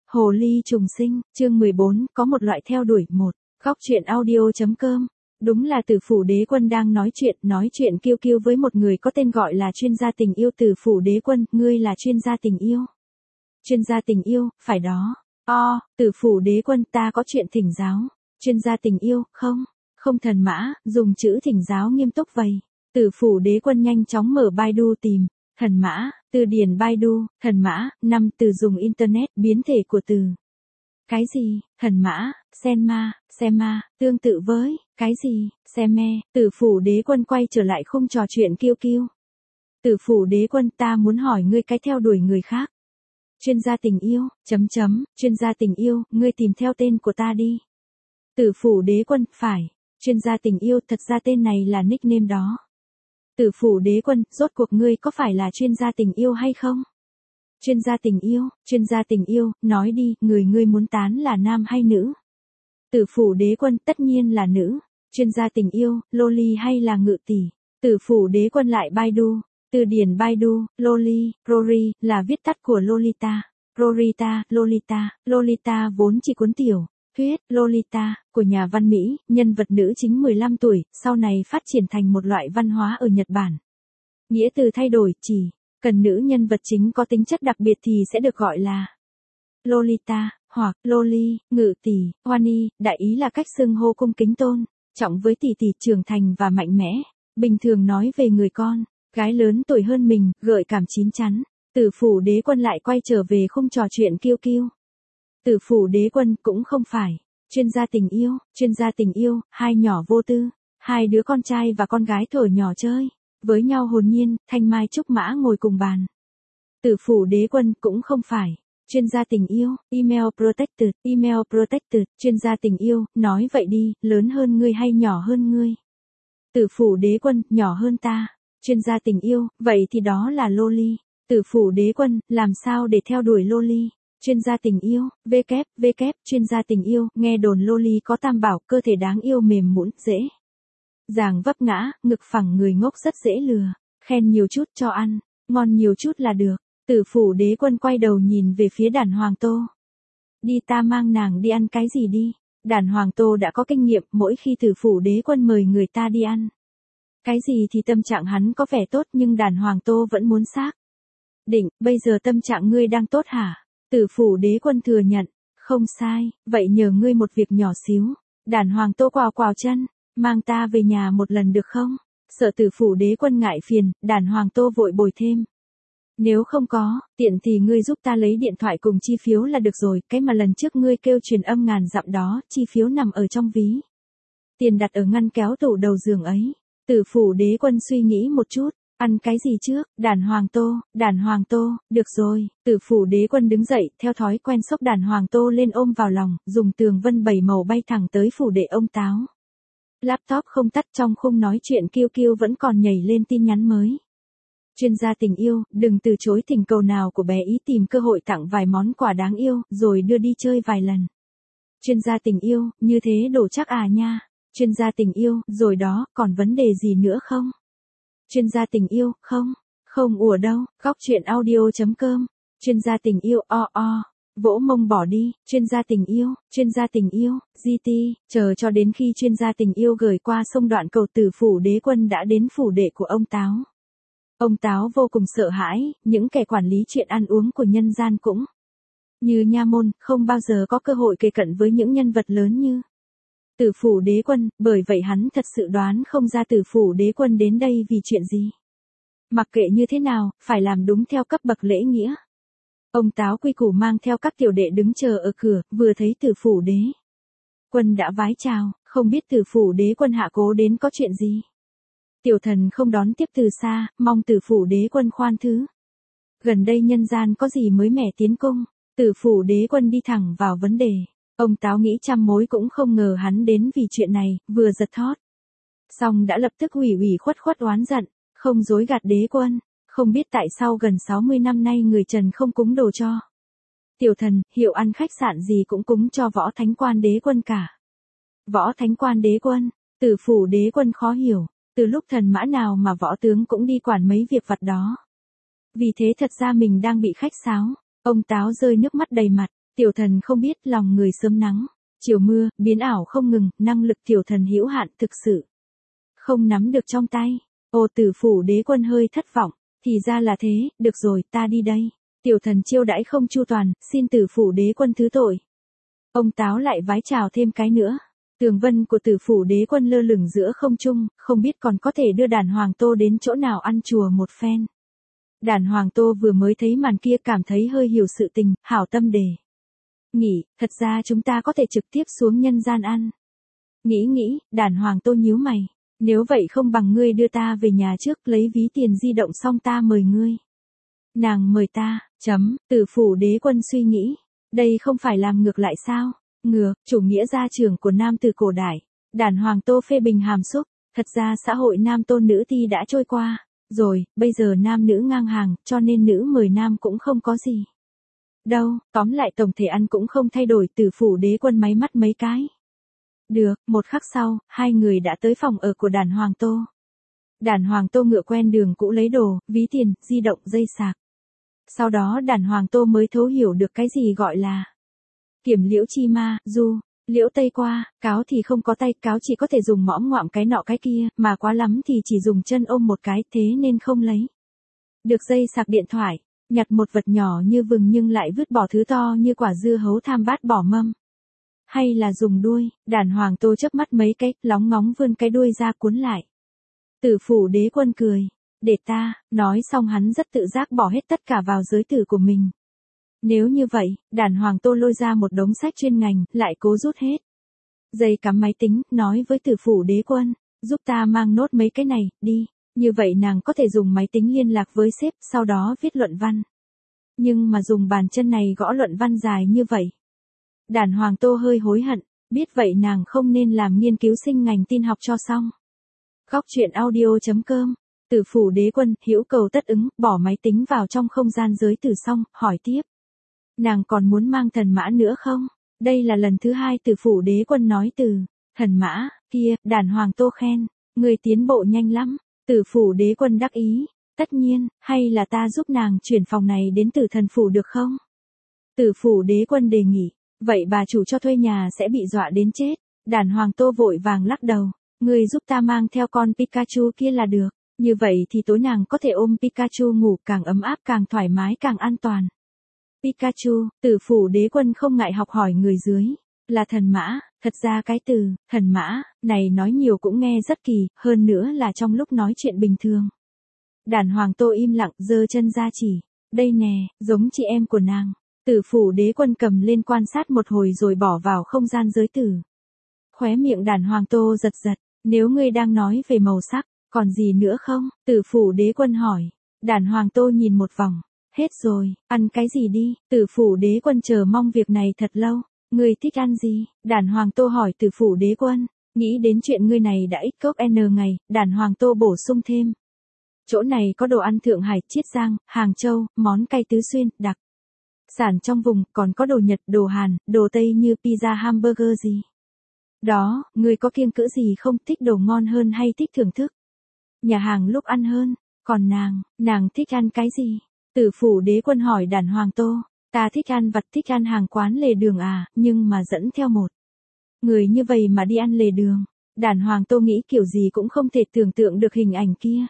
Hồ ly trùng sinh, chương 14, có một loại theo đuổi. Một, góc truyện audio.com. Đúng là Tử Phủ Đế Quân đang nói chuyện kiêu kiêu với một người có tên gọi là chuyên gia tình yêu. Tử Phủ Đế Quân, ngươi là chuyên gia tình yêu. Chuyên gia tình yêu, phải đó. Tử Phủ Đế Quân, ta có chuyện thỉnh giáo. Chuyên gia tình yêu, không thần mã, dùng chữ thỉnh giáo nghiêm túc vậy. Tử Phủ Đế Quân nhanh chóng mở Baidu tìm. Thần mã, từ điển Baidu, thần mã, 5 từ dùng Internet, biến thể của từ. Cái gì, thần mã, Senma, tương tự với, cái gì, Seme. Tử Phủ Đế Quân quay trở lại khung trò chuyện kiêu kiêu. Tử Phủ Đế Quân, ta muốn hỏi ngươi cái theo đuổi người khác. Chuyên gia tình yêu, chuyên gia tình yêu, ngươi tìm theo tên của ta đi. Tử Phủ Đế Quân, phải, chuyên gia tình yêu, thật ra tên này là nickname đó. Tử Phủ Đế Quân, rốt cuộc ngươi có phải là chuyên gia tình yêu hay không? Chuyên gia tình yêu, nói đi, người ngươi muốn tán là nam hay nữ? Tử Phủ Đế Quân, tất nhiên là nữ. Chuyên gia tình yêu, loli hay là ngự tỷ? Tử Phủ Đế Quân lại Baidu, từ điển Baidu, loli, Rory, là viết tắt của Lolita. Rorita, Lolita vốn chỉ cuốn tiểu thuyết Lolita của nhà văn Mỹ, nhân vật nữ chính 15 tuổi, sau này phát triển thành một loại văn hóa ở Nhật Bản. Nghĩa từ thay đổi, chỉ cần nữ nhân vật chính có tính chất đặc biệt thì sẽ được gọi là Lolita, hoặc Loli, ngự tỷ, Honey, đại ý là cách xưng hô cung kính tôn trọng với tỷ tỷ, trưởng thành và mạnh mẽ, bình thường nói về người con gái lớn tuổi hơn mình, gợi cảm chín chắn. Tử Phủ Đế Quân lại quay trở về khung trò chuyện kiêu kiêu. Tử Phủ Đế Quân cũng không phải chuyên gia tình yêu, hai nhỏ vô tư, hai đứa con trai và con gái thuở nhỏ chơi với nhau hồn nhiên, thanh mai trúc mã ngồi cùng bàn. Tử Phủ Đế Quân cũng không phải chuyên gia tình yêu, email protected, chuyên gia tình yêu, nói vậy đi, lớn hơn ngươi hay nhỏ hơn ngươi? Tử Phủ Đế Quân, nhỏ hơn ta. Chuyên gia tình yêu, vậy thì đó là loli. Tử Phủ Đế Quân, làm sao để theo đuổi loli? Chuyên gia tình yêu, chuyên gia tình yêu, nghe đồn loli có tam bảo, cơ thể đáng yêu, mềm nhũn, dễ dàng vấp ngã, ngực phẳng, người ngốc, rất dễ lừa, khen nhiều chút cho ăn, ngon nhiều chút là được. Tử Phủ Đế Quân quay đầu nhìn về phía Đản Hoàng Tô. Đi, ta mang nàng đi ăn cái gì đi. Đản Hoàng Tô đã có kinh nghiệm, mỗi khi Tử Phủ Đế Quân mời người ta đi ăn cái gì thì tâm trạng hắn có vẻ tốt, nhưng Đản Hoàng Tô vẫn muốn xác định, bây giờ tâm trạng ngươi đang tốt hả? Tử Phủ Đế Quân thừa nhận, không sai, vậy nhờ ngươi một việc nhỏ xíu. Đản Hoàng Tô quào chân, mang ta về nhà một lần được không? Sợ Tử Phủ Đế Quân ngại phiền, Đản Hoàng Tô vội bồi thêm. Nếu không có, tiện thì ngươi giúp ta lấy điện thoại cùng chi phiếu là được rồi, cái mà lần trước ngươi kêu truyền âm ngàn dặm đó, chi phiếu nằm ở trong ví tiền đặt ở ngăn kéo tủ đầu giường ấy. Tử Phủ Đế Quân suy nghĩ một chút, ăn cái gì trước? Đản Hoàng Tô, được rồi. Tử Phủ Đế Quân đứng dậy, theo thói quen xốc Đản Hoàng Tô lên ôm vào lòng, dùng tường vân 7 màu bay thẳng tới phủ đệ ông Táo. Laptop không tắt, trong khung nói chuyện kiêu kiêu vẫn còn nhảy lên tin nhắn mới. Chuyên gia tình yêu, đừng từ chối thỉnh cầu nào của bé ý, tìm cơ hội tặng vài món quà đáng yêu, rồi đưa đi chơi vài lần. Chuyên gia tình yêu, như thế đổ chắc à nha. Chuyên gia tình yêu, rồi đó, còn vấn đề gì nữa không? Chuyên gia tình yêu, không ủa đâu, góc truyện audio.com. Chuyên gia tình yêu, vỗ mông bỏ đi. Chuyên gia tình yêu, GT, chờ cho đến khi chuyên gia tình yêu gửi qua sông Đoạn Cầu, Tử Phủ Đế Quân đã đến phủ đệ của ông Táo. Ông Táo vô cùng sợ hãi, những kẻ quản lý chuyện ăn uống của nhân gian cũng như nha môn, không bao giờ có cơ hội kề cận với những nhân vật lớn như Tử Phủ Đế Quân, bởi vậy hắn thật sự đoán không ra Tử Phủ Đế Quân đến đây vì chuyện gì. Mặc kệ như thế nào, phải làm đúng theo cấp bậc lễ nghĩa. Ông Táo quy củ mang theo các tiểu đệ đứng chờ ở cửa, vừa thấy Tử Phủ Đế Quân đã vái chào, không biết Tử Phủ Đế Quân hạ cố đến có chuyện gì. Tiểu thần không đón tiếp từ xa, mong Tử Phủ Đế Quân khoan thứ. Gần đây nhân gian có gì mới mẻ tiến cung? Tử Phủ Đế Quân đi thẳng vào vấn đề. Ông Táo nghĩ trăm mối cũng không ngờ hắn đến vì chuyện này, vừa giật thót. Xong đã lập tức ủy khuất oán giận, không dối gạt Đế Quân, không biết tại sao gần 60 năm nay người Trần không cúng đồ cho tiểu thần, hiệu ăn khách sạn gì cũng cúng cho Võ Thánh Quan Đế Quân cả. Võ Thánh Quan Đế Quân, Tử Phủ Đế Quân khó hiểu, từ lúc thần mã nào mà võ tướng cũng đi quản mấy việc vặt đó. Vì thế thật ra mình đang bị khách sáo. Ông Táo rơi nước mắt đầy mặt, Tiểu thần không biết lòng người sớm nắng, chiều mưa, biến ảo không ngừng, năng lực tiểu thần hữu hạn thực sự. Không nắm được trong tay. Ô Tử Phủ Đế Quân hơi thất vọng, thì ra là thế, được rồi, ta đi đây. Tiểu thần chiêu đãi không chu toàn, xin Tử Phủ Đế Quân thứ tội. Ông Táo lại vái chào thêm cái nữa. Tường vân của Tử Phủ Đế Quân lơ lửng giữa không trung, không biết còn có thể đưa Đàn Hoàng Tô đến chỗ nào ăn chùa một phen. Đàn Hoàng Tô vừa mới thấy màn kia cảm thấy hơi hiểu sự tình, hảo tâm đề nghị, thật ra chúng ta có thể trực tiếp xuống nhân gian ăn. Nghĩ, Đàn Hoàng Tô nhíu mày. Nếu vậy không bằng ngươi đưa ta về nhà trước lấy ví tiền di động xong ta mời ngươi. Nàng mời ta, Tử Phủ Đế Quân suy nghĩ. Đây không phải làm ngược lại sao? Ngược, chủ nghĩa gia trưởng của nam từ cổ đại. Đàn Hoàng Tô phê bình hàm xúc. Thật ra xã hội nam tôn nữ ti đã trôi qua. Rồi, bây giờ nam nữ ngang hàng, cho nên nữ mời nam cũng không có gì. Đâu, tóm lại tổng thể ăn cũng không thay đổi. Tử Phủ Đế Quân máy mắt mấy cái. Được, một khắc sau, hai người đã tới phòng ở của Đàn Hoàng Tô. Đàn Hoàng Tô ngựa quen đường cũ lấy đồ, ví tiền, di động, dây sạc. Sau đó Đàn Hoàng Tô mới thấu hiểu được cái gì gọi là kiểm liễu chi ma, liễu tây qua, cáo thì không có tay, cáo chỉ có thể dùng mõm ngoạm cái nọ cái kia, mà quá lắm thì chỉ dùng chân ôm một cái, thế nên không lấy được dây sạc điện thoại, nhặt một vật nhỏ như vừng nhưng lại vứt bỏ thứ to như quả dưa hấu tham bát bỏ mâm. Hay là dùng đuôi, Đàn Hoàng Tô chớp mắt mấy cái, lóng ngóng vươn cái đuôi ra cuốn lại. Tử Phủ Đế Quân cười, để ta, nói xong hắn rất tự giác bỏ hết tất cả vào giới tử của mình. Nếu như vậy, Đàn Hoàng Tô lôi ra một đống sách chuyên ngành, lại cố rút hết dây cắm máy tính, nói với Tử Phủ Đế Quân, giúp ta mang nốt mấy cái này, đi, như vậy nàng có thể dùng máy tính liên lạc với sếp, sau đó viết luận văn. Nhưng mà dùng bàn chân này gõ luận văn dài như vậy. Đàn Hoàng Tô hơi hối hận, biết vậy nàng không nên làm nghiên cứu sinh ngành tin học cho xong. Góc truyện audio.com, Tử Phủ Đế Quân, hữu cầu tất ứng, bỏ máy tính vào trong không gian giới tử xong, hỏi tiếp. Nàng còn muốn mang thần mã nữa không? Đây là lần thứ hai Tử Phủ Đế Quân nói từ thần mã, kia, Đàn Hoàng Tô khen, người tiến bộ nhanh lắm. Tử Phủ Đế Quân đắc ý, tất nhiên, hay là ta giúp nàng chuyển phòng này đến Tử Thần Phủ được không? Tử Phủ Đế Quân đề nghị. Vậy bà chủ cho thuê nhà sẽ bị dọa đến chết. Đàn Hoàng Tô vội vàng lắc đầu. Người giúp ta mang theo con Pikachu kia là được. Như vậy thì tối nàng có thể ôm Pikachu ngủ càng ấm áp càng thoải mái càng an toàn. Pikachu, Tử Phủ Đế Quân không ngại học hỏi người dưới. Là thần mã, thật ra cái từ, thần mã, này nói nhiều cũng nghe rất kỳ, hơn nữa là trong lúc nói chuyện bình thường. Đàn Hoàng Tô im lặng giơ chân ra chỉ. Đây nè, giống chị em của nàng. Tử Phủ Đế Quân cầm lên quan sát một hồi rồi bỏ vào không gian giới tử. Khóe miệng Đàn Hoàng Tô giật giật, nếu ngươi đang nói về màu sắc, còn gì nữa không? Tử Phủ Đế Quân hỏi. Đàn Hoàng Tô nhìn một vòng, hết rồi, ăn cái gì đi? Tử Phủ Đế Quân chờ mong việc này thật lâu, ngươi thích ăn gì? Đàn Hoàng Tô hỏi Tử Phủ Đế Quân, nghĩ đến chuyện ngươi này đã ít cốc n ngày, Đàn Hoàng Tô bổ sung thêm. Chỗ này có đồ ăn Thượng Hải, Chiết Giang, Hàng Châu, món cay Tứ Xuyên, đặc sản trong vùng, còn có đồ Nhật, đồ Hàn, đồ Tây như pizza hamburger gì. Đó, người có kiêng cữ gì không, thích đồ ngon hơn hay thích thưởng thức nhà hàng lúc ăn hơn, còn nàng thích ăn cái gì? Tử Phủ Đế Quân hỏi Đàn Hoàng Tô, ta thích ăn vặt, thích ăn hàng quán lề đường à, nhưng mà dẫn theo một người như vậy mà đi ăn lề đường. Đàn Hoàng Tô nghĩ kiểu gì cũng không thể tưởng tượng được hình ảnh kia.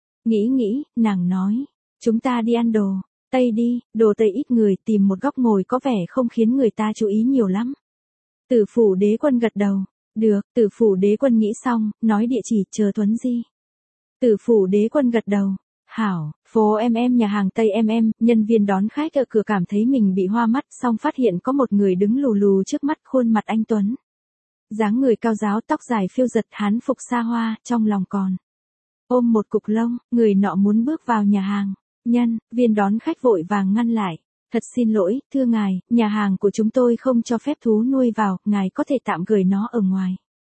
Nghĩ, nàng nói, chúng ta đi ăn đồ Tây đi, đồ Tây ít người, tìm một góc ngồi có vẻ không khiến người ta chú ý nhiều lắm. Tử Phủ Đế Quân gật đầu. Được, Tử Phủ Đế Quân nghĩ xong, nói địa chỉ, chờ Tuấn Di. Tử Phủ Đế Quân gật đầu. Hảo, phố nhà hàng Tây nhân viên đón khách ở cửa cảm thấy mình bị hoa mắt, xong phát hiện có một người đứng lù lù trước mắt, khuôn mặt anh Tuấn. Dáng người cao ráo, tóc dài phiêu giật, hán phục xa hoa, trong lòng còn ôm một cục lông, người nọ muốn bước vào nhà hàng. Nhân viên đón khách vội vàng ngăn lại. Thật xin lỗi, thưa ngài, nhà hàng của chúng tôi không cho phép thú nuôi vào, ngài có thể tạm gửi nó ở ngoài.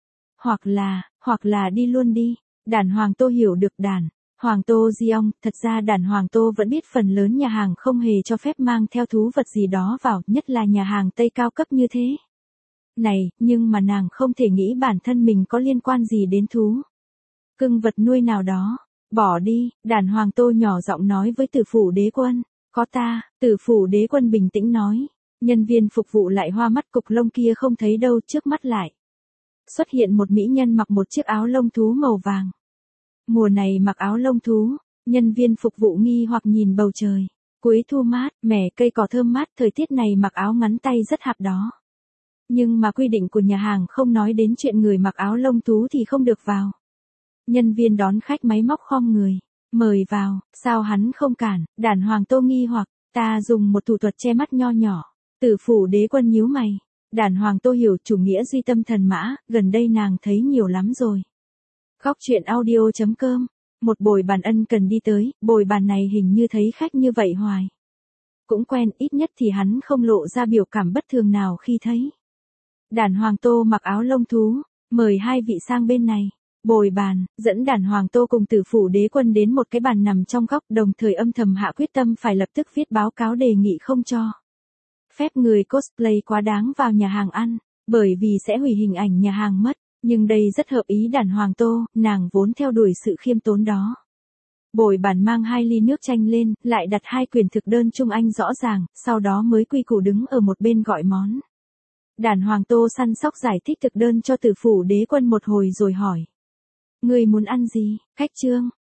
Hoặc là đi luôn đi. Đàn Hoàng Tô hiểu được Đàn Hoàng Tô Giong, thật ra Đàn Hoàng Tô vẫn biết phần lớn nhà hàng không hề cho phép mang theo thú vật gì đó vào, nhất là nhà hàng Tây cao cấp như thế. Này, nhưng mà nàng không thể nghĩ bản thân mình có liên quan gì đến thú cưng vật nuôi nào đó. Bỏ đi, Đàn Hoàng Tô nhỏ giọng nói với Tử Phủ Đế Quân. Có ta, Tử Phủ Đế Quân bình tĩnh nói. Nhân viên phục vụ lại hoa mắt, cục lông kia không thấy đâu, trước mắt lại xuất hiện một mỹ nhân mặc một chiếc áo lông thú màu vàng. Mùa này mặc áo lông thú, nhân viên phục vụ nghi hoặc nhìn bầu trời. Cuối thu mát, mẻ cây cỏ thơm mát, thời tiết này mặc áo ngắn tay rất hợp đó. Nhưng mà quy định của nhà hàng không nói đến chuyện người mặc áo lông thú thì không được vào. Nhân viên đón khách máy móc khom người, mời vào, sao hắn không cản, Đản Hoàng Tô nghi hoặc, ta dùng một thủ thuật che mắt nho nhỏ. Tử phủ đế quân nhíu mày. Đản Hoàng Tô hiểu chủ nghĩa duy tâm thần mã, gần đây nàng thấy nhiều lắm rồi. Góc truyện audio.com. Một bồi bàn ân cần đi tới, bồi bàn này hình như thấy khách như vậy hoài. Cũng quen, ít nhất thì hắn không lộ ra biểu cảm bất thường nào khi thấy. Đản Hoàng Tô mặc áo lông thú, mời hai vị sang bên này. Bồi bàn, dẫn Đản Hoàng Tô cùng Tử phủ đế quân đến một cái bàn nằm trong góc, đồng thời âm thầm hạ quyết tâm phải lập tức viết báo cáo đề nghị không cho phép người cosplay quá đáng vào nhà hàng ăn, bởi vì sẽ hủy hình ảnh nhà hàng mất. Nhưng đây rất hợp ý Đản Hoàng Tô, nàng vốn theo đuổi sự khiêm tốn đó. Bồi bàn mang 2 ly nước chanh lên, lại đặt 2 quyển thực đơn Trung Anh rõ ràng, sau đó mới quy củ đứng ở một bên gọi món. Đản Hoàng Tô săn sóc giải thích thực đơn cho Tử phủ đế quân một hồi rồi hỏi. Người muốn ăn gì? Khách trương,